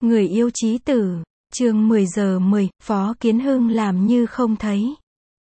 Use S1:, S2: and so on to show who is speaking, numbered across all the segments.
S1: Người yêu chí tử, chương 10 giờ 10, Phó Kiến Hưng làm như không thấy.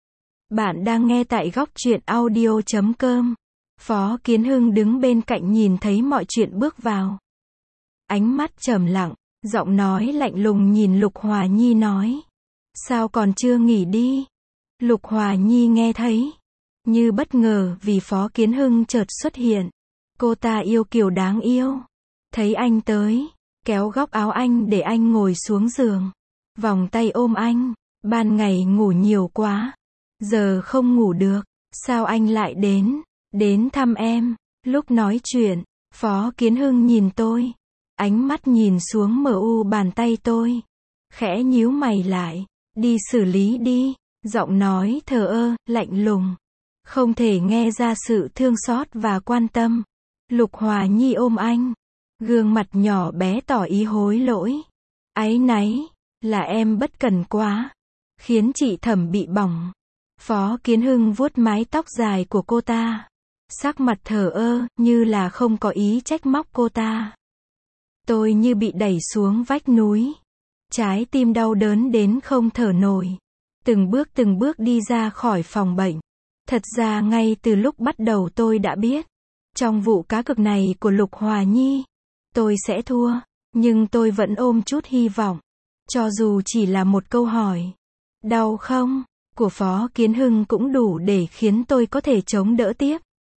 S1: Bạn đang nghe tại góc truyện audio.com. Phó Kiến Hưng đứng bên cạnh nhìn thấy mọi chuyện bước vào. Ánh mắt trầm lặng, giọng nói lạnh lùng nhìn Lục Hòa Nhi nói. Sao còn chưa nghỉ đi? Lục Hòa Nhi nghe thấy. Như bất ngờ vì Phó Kiến Hưng chợt xuất hiện. Cô ta yêu kiều đáng yêu. Thấy anh tới, kéo góc áo anh để anh ngồi xuống giường. Vòng tay ôm anh. Ban ngày ngủ nhiều quá. Giờ không ngủ được. Sao anh lại đến thăm em? Lúc nói chuyện, Phó Kiến Hưng nhìn tôi. Ánh mắt nhìn xuống bàn tay tôi. Khẽ nhíu mày lại. Đi xử lý đi. Giọng nói thờ ơ, lạnh lùng. Không thể nghe ra sự thương xót và quan tâm. Lục Hòa Nhi ôm anh. Gương mặt nhỏ bé tỏ ý hối lỗi. Áy náy, là em bất cần quá. Khiến chị Thẩm bị bỏng. Phó Kiến Hưng vuốt mái tóc dài của cô ta. Sắc mặt thờ ơ, như là không có ý trách móc cô ta. Tôi như bị đẩy xuống vách núi. Trái tim đau đớn đến không thở nổi. Từng bước đi ra khỏi phòng bệnh. Thật ra ngay từ lúc bắt đầu tôi đã biết. Trong vụ cá cược này của Lục Hòa Nhi, tôi sẽ thua. Nhưng tôi vẫn ôm chút hy vọng. Cho dù chỉ là một câu hỏi. Đau không? Của Phó Kiến Hưng cũng đủ để khiến tôi có thể chống đỡ tiếp.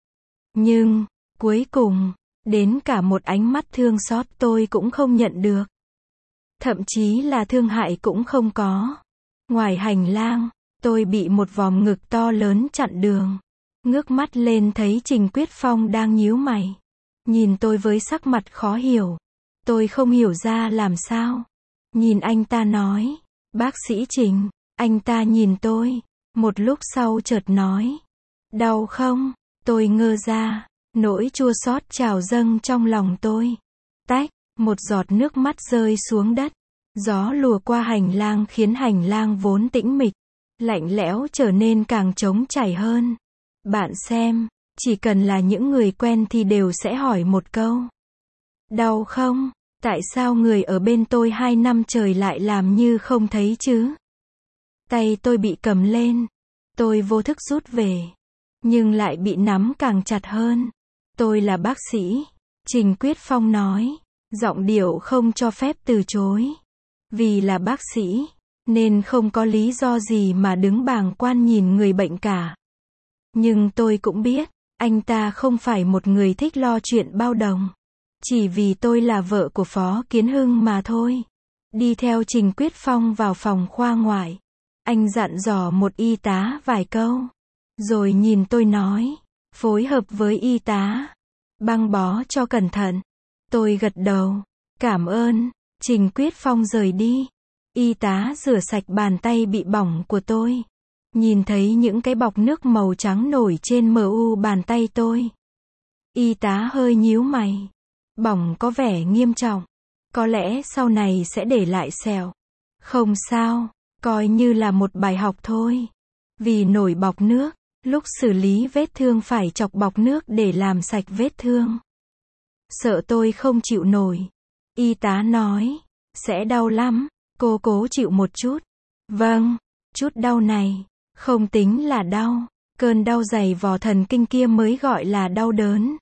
S1: Nhưng, cuối cùng, đến cả một ánh mắt thương xót tôi cũng không nhận được. Thậm chí là thương hại cũng không có. Ngoài hành lang, tôi bị một vòm ngực to lớn chặn đường. Ngước mắt lên thấy Trình Quyết Phong đang nhíu mày. Nhìn tôi với sắc mặt khó hiểu. Tôi không hiểu ra làm sao. Nhìn anh ta nói. Bác sĩ Trình. Anh ta nhìn tôi. Một lúc sau chợt nói. Đau không? Tôi ngơ ra. Nỗi chua xót trào dâng trong lòng tôi. Tách. Một giọt nước mắt rơi xuống đất. Gió lùa qua hành lang khiến hành lang vốn tĩnh mịch, lạnh lẽo trở nên càng trống trải hơn. Bạn xem, chỉ cần là những người quen thì đều sẽ hỏi một câu. Đau không? Tại sao người ở bên tôi 2 năm trời lại làm như không thấy chứ? Tay tôi bị cầm lên. Tôi vô thức rút về. Nhưng lại bị nắm càng chặt hơn. Tôi là bác sĩ. Trình Quyết Phong nói. Giọng điệu không cho phép từ chối. Vì là bác sĩ, nên không có lý do gì mà đứng bàng quan nhìn người bệnh cả. Nhưng tôi cũng biết, anh ta không phải một người thích lo chuyện bao đồng. Chỉ vì tôi là vợ của Phó Kiến Hưng mà thôi. Đi theo Trình Quyết Phong vào phòng khoa ngoại. Anh dặn dò một y tá vài câu. Rồi nhìn tôi nói, phối hợp với y tá. Băng bó cho cẩn thận. Tôi gật đầu. Cảm ơn. Trình Quyết Phong rời đi. Y tá rửa sạch bàn tay bị bỏng của tôi. Nhìn thấy những cái bọt nước màu trắng nổi trên bàn tay tôi. Y tá hơi nhíu mày. Bỏng có vẻ nghiêm trọng. Có lẽ sau này sẽ để lại sẹo. Không sao, coi như là một bài học thôi. Vì nổi bọt nước, lúc xử lý vết thương phải chọc bọt nước để làm sạch vết thương. Sợ tôi không chịu nổi. Y tá nói, sẽ đau lắm, cô cố chịu một chút. Vâng, chút đau này, không tính là đau, cơn đau dày vò thần kinh kia mới gọi là đau đớn.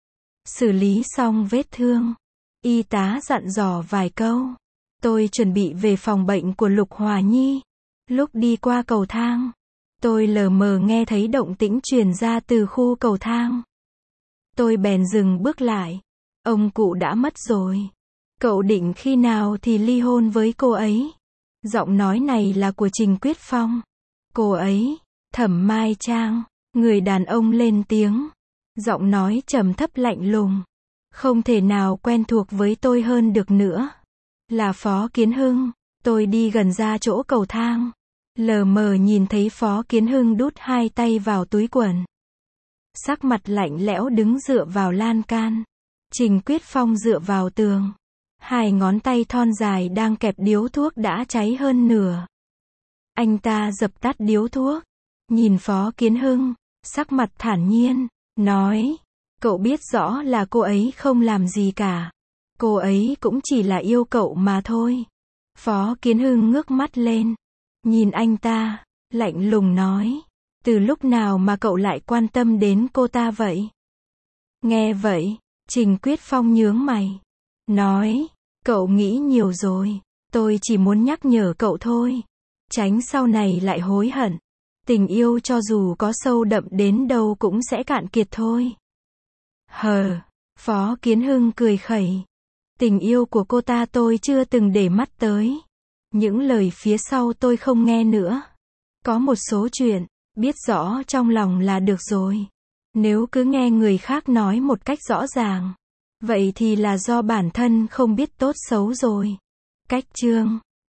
S1: Xử lý xong vết thương, y tá dặn dò vài câu. Tôi chuẩn bị về phòng bệnh của Lục Hòa Nhi. Lúc đi qua cầu thang, tôi lờ mờ nghe thấy động tĩnh truyền ra từ khu cầu thang. Tôi bèn dừng bước lại. Ông cụ đã mất rồi. Cậu định khi nào thì ly hôn với cô ấy? Giọng nói này là của Trình Quyết Phong. Cô ấy, Thẩm Mai Trang, người đàn ông lên tiếng. Giọng nói trầm thấp lạnh lùng. Không thể nào quen thuộc với tôi hơn được nữa. Là Phó Kiến Hưng. Tôi đi gần ra chỗ cầu thang. Lờ mờ nhìn thấy Phó Kiến Hưng đút 2 tay vào túi quần. Sắc mặt lạnh lẽo đứng dựa vào lan can. Trình Quyết Phong dựa vào tường. 2 ngón tay thon dài đang kẹp điếu thuốc đã cháy hơn nửa. Anh ta dập tắt điếu thuốc. Nhìn Phó Kiến Hưng, sắc mặt thản nhiên, nói. Cậu biết rõ là cô ấy không làm gì cả. Cô ấy cũng chỉ là yêu cậu mà thôi. Phó Kiến Hưng ngước mắt lên, nhìn anh ta, lạnh lùng nói. Từ lúc nào mà cậu lại quan tâm đến cô ta vậy? Nghe vậy, Trình Quyết Phong nhướng mày. Nói, cậu nghĩ nhiều rồi. Tôi chỉ muốn nhắc nhở cậu thôi. Tránh sau này lại hối hận. Tình yêu cho dù có sâu đậm đến đâu cũng sẽ cạn kiệt thôi. Hờ, Phó Kiến Hưng cười khẩy. Tình yêu của cô ta tôi chưa từng để mắt tới. Những lời phía sau tôi không nghe nữa. Có một số chuyện, biết rõ trong lòng là được rồi. Nếu cứ nghe người khác nói một cách rõ ràng, vậy thì là do bản thân không biết tốt xấu rồi. Cách chương